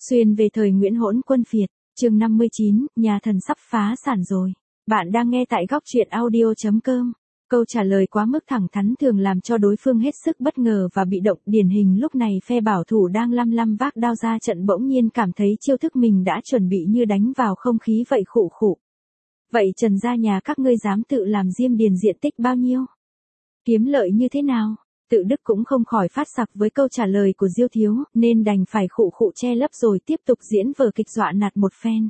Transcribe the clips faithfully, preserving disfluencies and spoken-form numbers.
Xuyên về thời Nguyễn Hỗn Quân Phiệt, chương năm mươi chín, nhà thần sắp phá sản rồi. Bạn đang nghe tại góc truyện audio chấm com. Câu trả lời quá mức thẳng thắn thường làm cho đối phương hết sức bất ngờ và bị động. Điển hình lúc này phe bảo thủ đang lăm lăm vác đao ra trận bỗng nhiên cảm thấy chiêu thức mình đã chuẩn bị như đánh vào không khí vậy khụ khụ. Vậy Trần gia nhà các ngươi dám tự làm Diêm Điền diện tích bao nhiêu? Kiếm lợi như thế nào? Tự Đức cũng không khỏi phát sặc với câu trả lời của Diêu Thiếu, nên đành phải khụ khụ che lấp rồi tiếp tục diễn vở kịch dọa nạt một phen.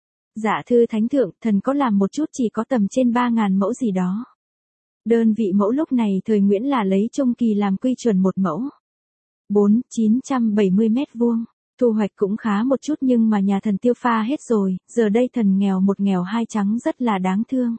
Dạ thưa thánh thượng, thần có làm một chút chỉ có tầm trên ba ngàn mẫu gì đó. Đơn vị mẫu lúc này thời Nguyễn là lấy Trung Kỳ làm quy chuẩn một mẫu. bốn nghìn chín trăm bảy mươi mét vuông. Thu hoạch cũng khá một chút nhưng mà nhà thần tiêu pha hết rồi, giờ đây thần nghèo một nghèo hai trắng rất là đáng thương.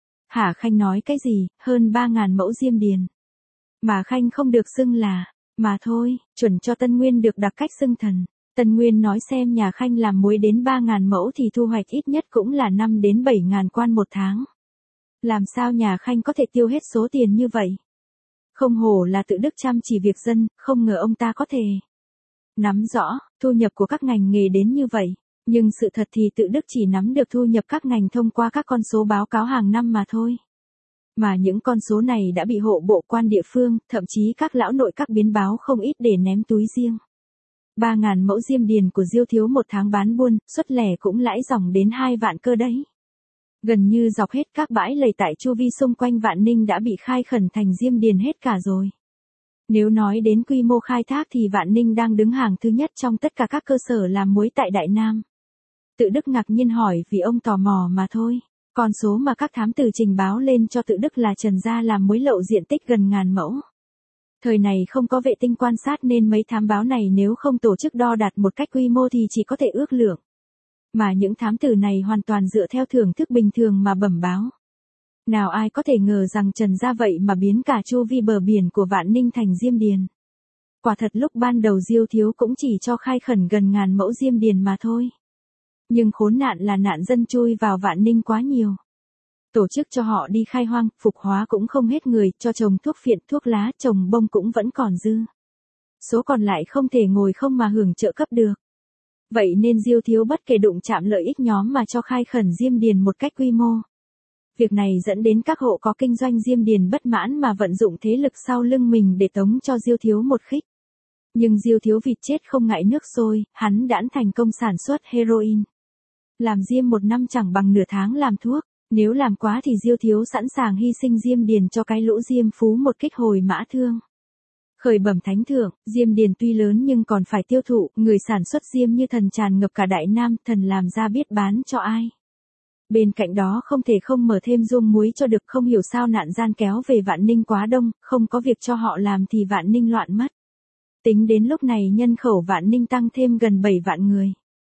Hả Khanh nói cái gì, hơn ba ngàn mẫu Diêm Điền. Mà Khanh không được xưng là, mà thôi, chuẩn cho Tân Nguyên được đặc cách xưng thần. Tân Nguyên nói xem nhà Khanh làm muối đến ba ngàn mẫu thì thu hoạch ít nhất cũng là năm đến bảy ngàn quan một tháng. Làm sao nhà Khanh có thể tiêu hết số tiền như vậy? Không hổ là Tự Đức chăm chỉ việc dân, không ngờ ông ta có thể nắm rõ thu nhập của các ngành nghề đến như vậy. Nhưng sự thật thì Tự Đức chỉ nắm được thu nhập các ngành thông qua các con số báo cáo hàng năm mà thôi. Mà những con số này đã bị hộ bộ quan địa phương, thậm chí các lão nội các biến báo không ít để ném túi riêng. ba ngàn mẫu Diêm Điền của Diêu Thiếu một tháng bán buôn, xuất lẻ cũng lãi dòng đến hai vạn cơ đấy. Gần như dọc hết các bãi lầy tại chu vi xung quanh Vạn Ninh đã bị khai khẩn thành Diêm Điền hết cả rồi. Nếu nói đến quy mô khai thác thì Vạn Ninh đang đứng hàng thứ nhất trong tất cả các cơ sở làm muối tại Đại Nam. Tự Đức ngạc nhiên hỏi vì ông tò mò mà thôi. Con số mà các thám tử trình báo lên cho Tự Đức là Trần gia làm muối lậu diện tích gần ngàn mẫu. Thời này không có vệ tinh quan sát nên mấy thám báo này nếu không tổ chức đo đạt một cách quy mô thì chỉ có thể ước lượng. Mà những thám tử này hoàn toàn dựa theo thưởng thức bình thường mà bẩm báo. Nào ai có thể ngờ rằng Trần gia vậy mà biến cả chu vi bờ biển của Vạn Ninh thành Diêm Điền. Quả thật lúc ban đầu Diêu Thiếu cũng chỉ cho khai khẩn gần ngàn mẫu Diêm Điền mà thôi. Nhưng khốn nạn là nạn dân chui vào Vạn Ninh quá nhiều. Tổ chức cho họ đi khai hoang, phục hóa cũng không hết người, cho trồng thuốc phiện, thuốc lá, trồng bông cũng vẫn còn dư. Số còn lại không thể ngồi không mà hưởng trợ cấp được. Vậy nên Diêu Thiếu bất kể đụng chạm lợi ích nhóm mà cho khai khẩn Diêm Điền một cách quy mô. Việc này dẫn đến các hộ có kinh doanh Diêm Điền bất mãn mà vận dụng thế lực sau lưng mình để tống cho Diêu Thiếu một khích. Nhưng Diêu Thiếu vịt chết không ngại nước sôi, hắn đã thành công sản xuất heroin. Làm diêm một năm chẳng bằng nửa tháng làm thuốc, nếu làm quá thì Diêu Thiếu sẵn sàng hy sinh Diêm Điền cho cái lũ diêm phú một kích hồi mã thương. Khởi bẩm thánh thượng, Diêm Điền tuy lớn nhưng còn phải tiêu thụ, người sản xuất diêm như thần tràn ngập cả Đại Nam, thần làm ra biết bán cho ai. Bên cạnh đó không thể không mở thêm ruộng muối cho được, không hiểu sao nạn gian kéo về Vạn Ninh quá đông, không có việc cho họ làm thì Vạn Ninh loạn mất. Tính đến lúc này nhân khẩu Vạn Ninh tăng thêm gần bảy vạn người.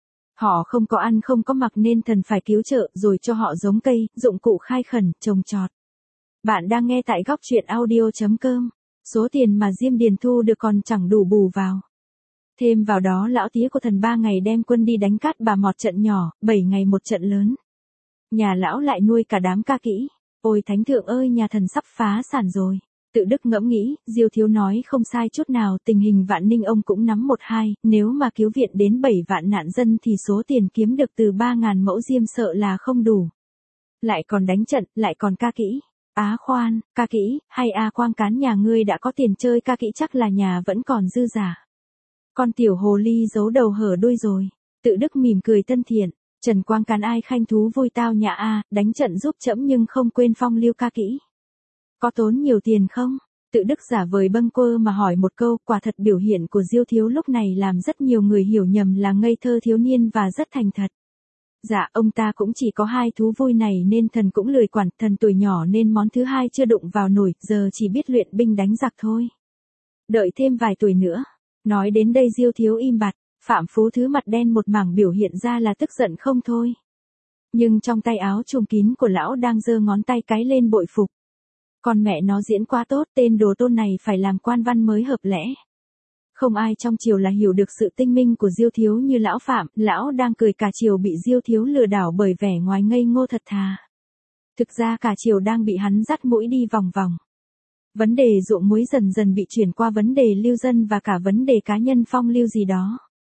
Họ không có ăn không có mặc nên thần phải cứu trợ rồi cho họ giống cây, dụng cụ khai khẩn, trồng trọt. Bạn đang nghe tại góc truyện audio chấm com. Số tiền mà Diêm Điền thu được còn chẳng đủ bù vào. Thêm vào đó lão tía của thần ba ngày đem quân đi đánh Cát Bà một trận nhỏ, bảy ngày một trận lớn. Nhà lão lại nuôi cả đám ca kỹ. Ôi thánh thượng ơi, nhà thần sắp phá sản rồi. Tự Đức ngẫm nghĩ, Diêu Thiếu nói không sai chút nào, tình hình Vạn Ninh ông cũng nắm một hai, nếu mà cứu viện đến bảy vạn nạn dân thì số tiền kiếm được từ ba ngàn mẫu diêm sợ là không đủ. Lại còn đánh trận, lại còn ca kỹ. Á khoan, ca kỹ, hay a quang cán nhà ngươi đã có tiền chơi ca kỹ chắc là nhà vẫn còn dư giả. Con tiểu hồ ly giấu đầu hở đuôi rồi. Tự Đức mỉm cười thân thiện. Trần Quang Cán ai khanh thú vui tao nhà a, đánh trận giúp trẫm nhưng không quên phong lưu ca kỹ. Có tốn nhiều tiền không? Tự Đức giả vời bâng quơ mà hỏi một câu, quả thật biểu hiện của Diêu Thiếu lúc này làm rất nhiều người hiểu nhầm là ngây thơ thiếu niên và rất thành thật. Dạ, ông ta cũng chỉ có hai thú vui này nên thần cũng lười quản, thần tuổi nhỏ nên món thứ hai chưa đụng vào nổi, giờ chỉ biết luyện binh đánh giặc thôi. Đợi thêm vài tuổi nữa. Nói đến đây Diêu Thiếu im bặt, Phạm Phú Thứ mặt đen một mảng biểu hiện ra là tức giận không thôi. Nhưng trong tay áo trùm kín của lão đang giơ ngón tay cái lên bội phục. Con mẹ nó diễn quá tốt, tên đồ tôn này phải làm quan văn mới hợp lẽ. Không ai trong triều là hiểu được sự tinh minh của Diêu Thiếu như lão Phạm, lão đang cười cả triều bị Diêu Thiếu lừa đảo bởi vẻ ngoài ngây ngô thật thà. Thực ra cả triều đang bị hắn dắt mũi đi vòng vòng. Vấn đề ruộng muối dần dần bị chuyển qua vấn đề lưu dân và cả vấn đề cá nhân phong lưu gì đó.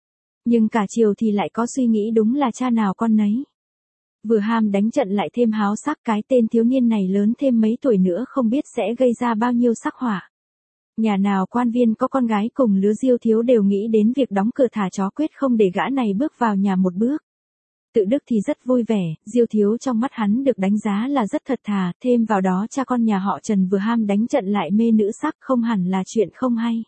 Nhưng cả chiều thì lại có suy nghĩ đúng là cha nào con nấy. Vừa ham đánh trận lại thêm háo sắc, cái tên thiếu niên này lớn thêm mấy tuổi nữa không biết sẽ gây ra bao nhiêu sắc hỏa. Nhà nào quan viên có con gái cùng lứa Diêu Thiếu đều nghĩ đến việc đóng cửa thả chó, quyết không để gã này bước vào nhà một bước. Tự Đức thì rất vui vẻ, Diêu Thiếu trong mắt hắn được đánh giá là rất thật thà, thêm vào đó cha con nhà họ Trần vừa ham đánh trận lại mê nữ sắc, không hẳn là chuyện không hay.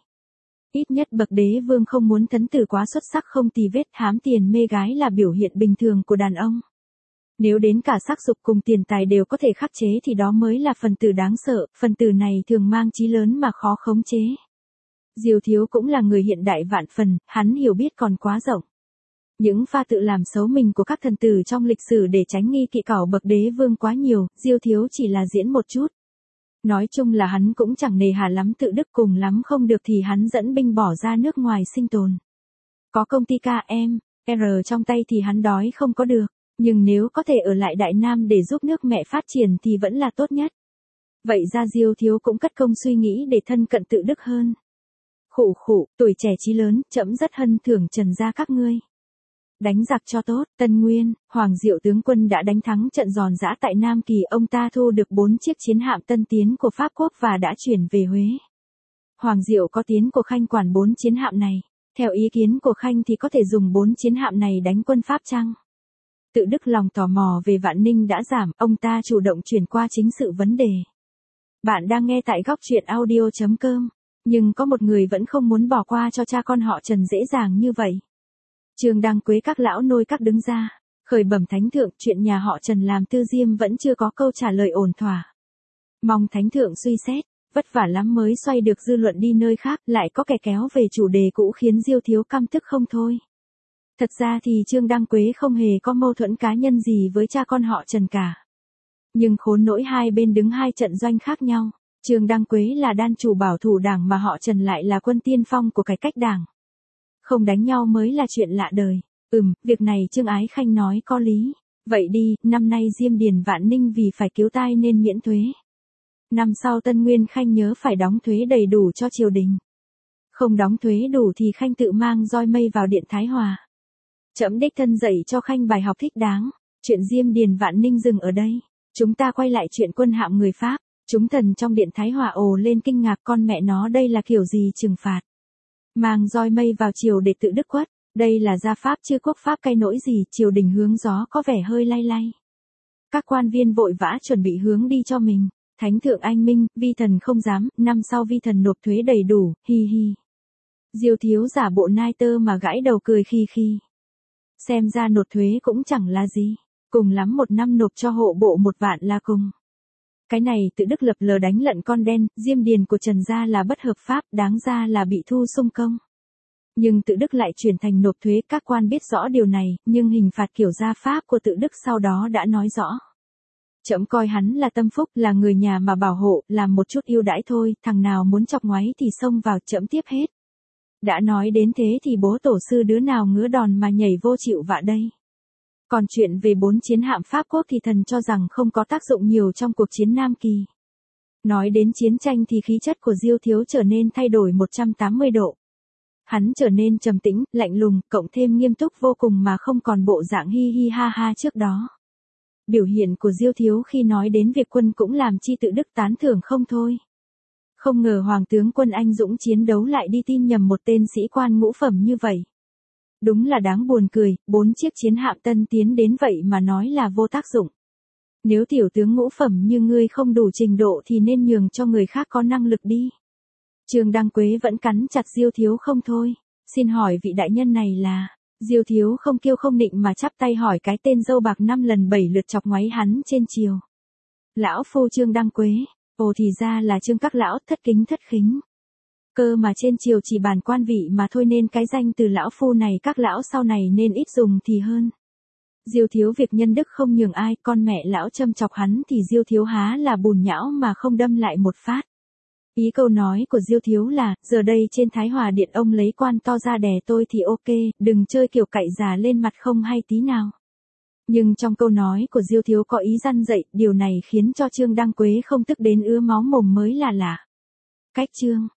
Ít nhất bậc đế vương không muốn thấn tử quá xuất sắc không tì vết, hám tiền mê gái là biểu hiện bình thường của đàn ông. Nếu đến cả sắc dục cùng tiền tài đều có thể khắc chế thì đó mới là phần tử đáng sợ, phần tử này thường mang chí lớn mà khó khống chế. Diêu Thiếu cũng là người hiện đại vạn phần, hắn hiểu biết còn quá rộng. Những pha tự làm xấu mình của các thần tử trong lịch sử để tránh nghi kỵ cảo bậc đế vương quá nhiều, Diêu Thiếu chỉ là diễn một chút. Nói chung là hắn cũng chẳng nề hà lắm, Tự Đức cùng lắm không được thì hắn dẫn binh bỏ ra nước ngoài sinh tồn. Có công ty ca em, R trong tay thì hắn đói không có được, nhưng nếu có thể ở lại Đại Nam để giúp nước mẹ phát triển thì vẫn là tốt nhất. Vậy ra Diêu Thiếu cũng cất công suy nghĩ để thân cận Tự Đức hơn. Khụ khụ, tuổi trẻ chí lớn, trẫm rất hân thưởng Trần gia các ngươi. Đánh giặc cho tốt, Tân Nguyên, Hoàng Diệu tướng quân đã đánh thắng trận giòn giã tại Nam Kỳ, ông ta thu được bốn chiếc chiến hạm tân tiến của Pháp quốc và đã chuyển về Huế. Hoàng Diệu có tiến của Khanh quản bốn chiến hạm này, theo ý kiến của Khanh thì có thể dùng bốn chiến hạm này đánh quân Pháp chăng? Tự Đức lòng tò mò về Vạn Ninh đã giảm, ông ta chủ động chuyển qua chính sự vấn đề. Bạn đang nghe tại góc truyện audio chấm com, nhưng có một người vẫn không muốn bỏ qua cho cha con họ Trần dễ dàng như vậy. Trương Đăng Quế các lão nôi các đứng ra, khởi bẩm thánh thượng, chuyện nhà họ Trần làm tư diêm vẫn chưa có câu trả lời ổn thỏa. Mong thánh thượng suy xét, vất vả lắm mới xoay được dư luận đi nơi khác, lại có kẻ kéo về chủ đề cũ khiến Diêu Thiếu căm tức không thôi. Thật ra thì Trương Đăng Quế không hề có mâu thuẫn cá nhân gì với cha con họ Trần cả. Nhưng khốn nỗi hai bên đứng hai trận doanh khác nhau, Trương Đăng Quế là đan chủ bảo thủ đảng mà họ Trần lại là quân tiên phong của cải cách đảng. Không đánh nhau mới là chuyện lạ đời. Ừm, việc này Trương Ái Khanh nói có lý. Vậy đi, năm nay Diêm Điền Vạn Ninh vì phải cứu tai nên miễn thuế. Năm sau Tân Nguyên Khanh nhớ phải đóng thuế đầy đủ cho triều đình. Không đóng thuế đủ thì Khanh tự mang roi mây vào điện Thái Hòa. Trẫm đích thân dạy cho Khanh bài học thích đáng. Chuyện Diêm Điền Vạn Ninh dừng ở đây. Chúng ta quay lại chuyện quân hạm người Pháp. Chúng thần trong điện Thái Hòa ồ lên kinh ngạc, con mẹ nó đây là kiểu gì trừng phạt. Mang roi mây vào triều để Tự Đức quất, đây là gia pháp chứ quốc pháp cay nỗi gì, triều đình hướng gió có vẻ hơi lay lay. Các quan viên vội vã chuẩn bị hướng đi cho mình, thánh thượng anh minh, vi thần không dám, năm sau vi thần nộp thuế đầy đủ, hi hi. Diêu Thiếu giả bộ nai tơ mà gãi đầu cười khi khi. Xem ra nộp thuế cũng chẳng là gì, cùng lắm một năm nộp cho hộ bộ một vạn là cùng. Cái này Tự Đức lập lờ đánh lận con đen, Diêm Điền của Trần gia là bất hợp pháp, đáng ra là bị thu sung công. Nhưng Tự Đức lại chuyển thành nộp thuế, các quan biết rõ điều này, nhưng hình phạt kiểu gia pháp của Tự Đức sau đó đã nói rõ. Trẫm coi hắn là tâm phúc, là người nhà mà bảo hộ, làm một chút ưu đãi thôi, thằng nào muốn chọc ngoáy thì xông vào, trẫm tiếp hết. Đã nói đến thế thì bố tổ sư đứa nào ngứa đòn mà nhảy vô chịu vạ đây. Còn chuyện về bốn chiến hạm Pháp quốc thì thần cho rằng không có tác dụng nhiều trong cuộc chiến Nam Kỳ. Nói đến chiến tranh thì khí chất của Diêu Thiếu trở nên thay đổi một trăm tám mươi độ. Hắn trở nên trầm tĩnh, lạnh lùng, cộng thêm nghiêm túc vô cùng mà không còn bộ dạng hi hi ha ha trước đó. Biểu hiện của Diêu Thiếu khi nói đến việc quân cũng làm chi Tự Đức tán thưởng không thôi. Không ngờ Hoàng tướng quân anh dũng chiến đấu lại đi tin nhầm một tên sĩ quan ngũ phẩm như vậy. Đúng là đáng buồn cười, bốn chiếc chiến hạm tân tiến đến vậy mà nói là vô tác dụng. Nếu tiểu tướng ngũ phẩm như ngươi không đủ trình độ thì nên nhường cho người khác có năng lực đi. Trương Đăng Quế vẫn cắn chặt Diêu Thiếu không thôi. Xin hỏi vị đại nhân này là... Diêu Thiếu không kiêu không nịnh mà chắp tay hỏi cái tên dâu bạc năm lần bảy lượt chọc ngoáy hắn trên triều. Lão phu Trương Đăng Quế. Ồ thì ra là Trương các lão, thất kính thất khính. Cơ mà trên triều chỉ bàn quan vị mà thôi nên cái danh từ lão phu này các lão sau này nên ít dùng thì hơn. Diêu Thiếu việc nhân đức không nhường ai, con mẹ lão châm chọc hắn thì Diêu Thiếu há là bùn nhão mà không đâm lại một phát. Ý câu nói của Diêu Thiếu là, giờ đây trên Thái Hòa Điện ông lấy quan to ra đè tôi thì ok, đừng chơi kiểu cậy già lên mặt không hay tí nào. Nhưng trong câu nói của Diêu Thiếu có ý răn dạy, điều này khiến cho Trương Đăng Quế không tức đến ứa máu mồm mới là lạ. Cách chương